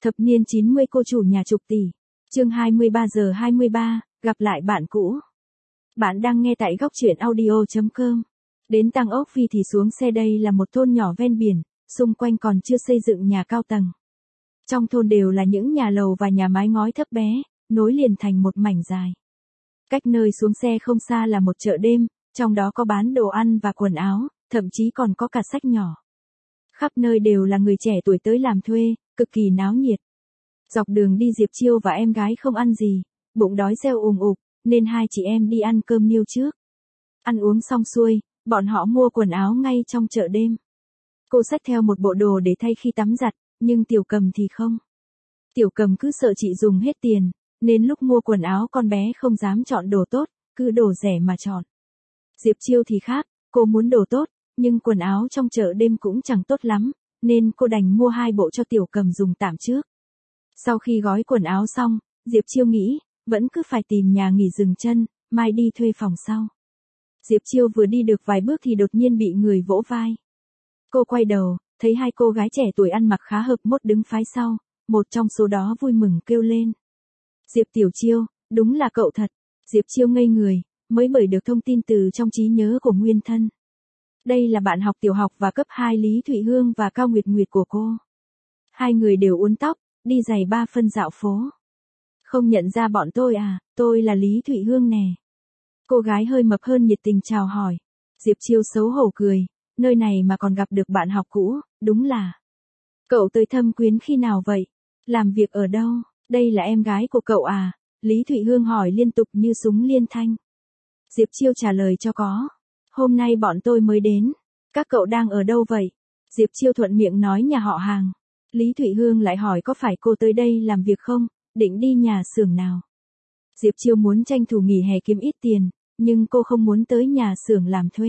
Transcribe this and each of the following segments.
Thập niên 90 cô chủ nhà chục tỷ. Chương 23 giờ 23, gặp lại bạn cũ. Bạn đang nghe tại góc truyện audio.com. Đến Tăng Ốc Phi thì xuống xe. Đây là một thôn nhỏ ven biển, xung quanh còn chưa xây dựng nhà cao tầng. Trong thôn đều là những nhà lầu và nhà mái ngói thấp bé, nối liền thành một mảnh dài. Cách nơi xuống xe không xa là một chợ đêm, trong đó có bán đồ ăn và quần áo, thậm chí còn có cả sách nhỏ. Khắp nơi đều là người trẻ tuổi tới làm thuê, cực kỳ náo nhiệt. Dọc đường đi Diệp Chiêu và em gái không ăn gì, bụng đói reo ùm ục, nên hai chị em đi ăn cơm niêu trước. Ăn uống xong xuôi, bọn họ mua quần áo ngay trong chợ đêm. Cô xách theo một bộ đồ để thay khi tắm giặt, nhưng Tiểu Cầm thì không. Tiểu Cầm cứ sợ chị dùng hết tiền, nên lúc mua quần áo con bé không dám chọn đồ tốt, cứ đồ rẻ mà chọn. Diệp Chiêu thì khác, cô muốn đồ tốt, nhưng quần áo trong chợ đêm cũng chẳng tốt lắm, nên cô đành mua 2 bộ cho Tiểu Cầm dùng tạm trước. Sau khi gói quần áo xong, Diệp Chiêu nghĩ, vẫn cứ phải tìm nhà nghỉ dừng chân, mai đi thuê phòng sau. Diệp Chiêu vừa đi được vài bước thì đột nhiên bị người vỗ vai. Cô quay đầu, thấy 2 cô gái trẻ tuổi ăn mặc khá hợp mốt đứng phái sau, một trong số đó vui mừng kêu lên. Diệp Tiểu Chiêu, đúng là cậu thật. Diệp Chiêu ngây người, mới bởi được thông tin từ trong trí nhớ của nguyên thân. Đây là bạn học tiểu học và cấp 2 Lý Thụy Hương và Cao Nguyệt Nguyệt của cô. Hai người đều uốn tóc, đi giày 3 phân dạo phố. Không nhận ra bọn tôi à, tôi là Lý Thụy Hương nè. Cô gái hơi mập hơn nhiệt tình chào hỏi. Diệp Chiêu xấu hổ cười, nơi này mà còn gặp được bạn học cũ, đúng là. Cậu tới Thâm Quyến khi nào vậy? Làm việc ở đâu? Đây là em gái của cậu à? Lý Thụy Hương hỏi liên tục như súng liên thanh. Diệp Chiêu trả lời cho có. Hôm nay bọn tôi mới đến. Các cậu đang ở đâu vậy? Diệp Chiêu thuận miệng nói nhà họ Hàng. Lý Thụy Hương lại hỏi có phải cô tới đây làm việc không, định đi nhà xưởng nào. Diệp Chiêu muốn tranh thủ nghỉ hè kiếm ít tiền, nhưng cô không muốn tới nhà xưởng làm thuê.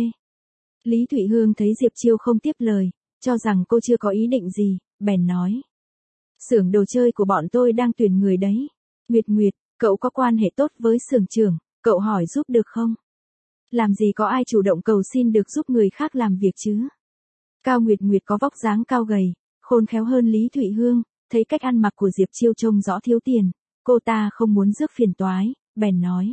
Lý Thụy Hương thấy Diệp Chiêu không tiếp lời, cho rằng cô chưa có ý định gì, bèn nói. Xưởng đồ chơi của bọn tôi đang tuyển người đấy. Nguyệt Nguyệt, cậu có quan hệ tốt với xưởng trưởng, cậu hỏi giúp được không? Làm gì có ai chủ động cầu xin được giúp người khác làm việc chứ? Cao Nguyệt Nguyệt có vóc dáng cao gầy, khôn khéo hơn Lý Thụy Hương, thấy cách ăn mặc của Diệp Chiêu trông rõ thiếu tiền, cô ta không muốn rước phiền toái, bèn nói.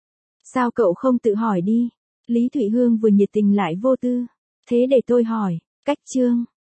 Sao cậu không tự hỏi đi? Lý Thụy Hương vừa nhiệt tình lại vô tư. Thế để tôi hỏi, cách Trương.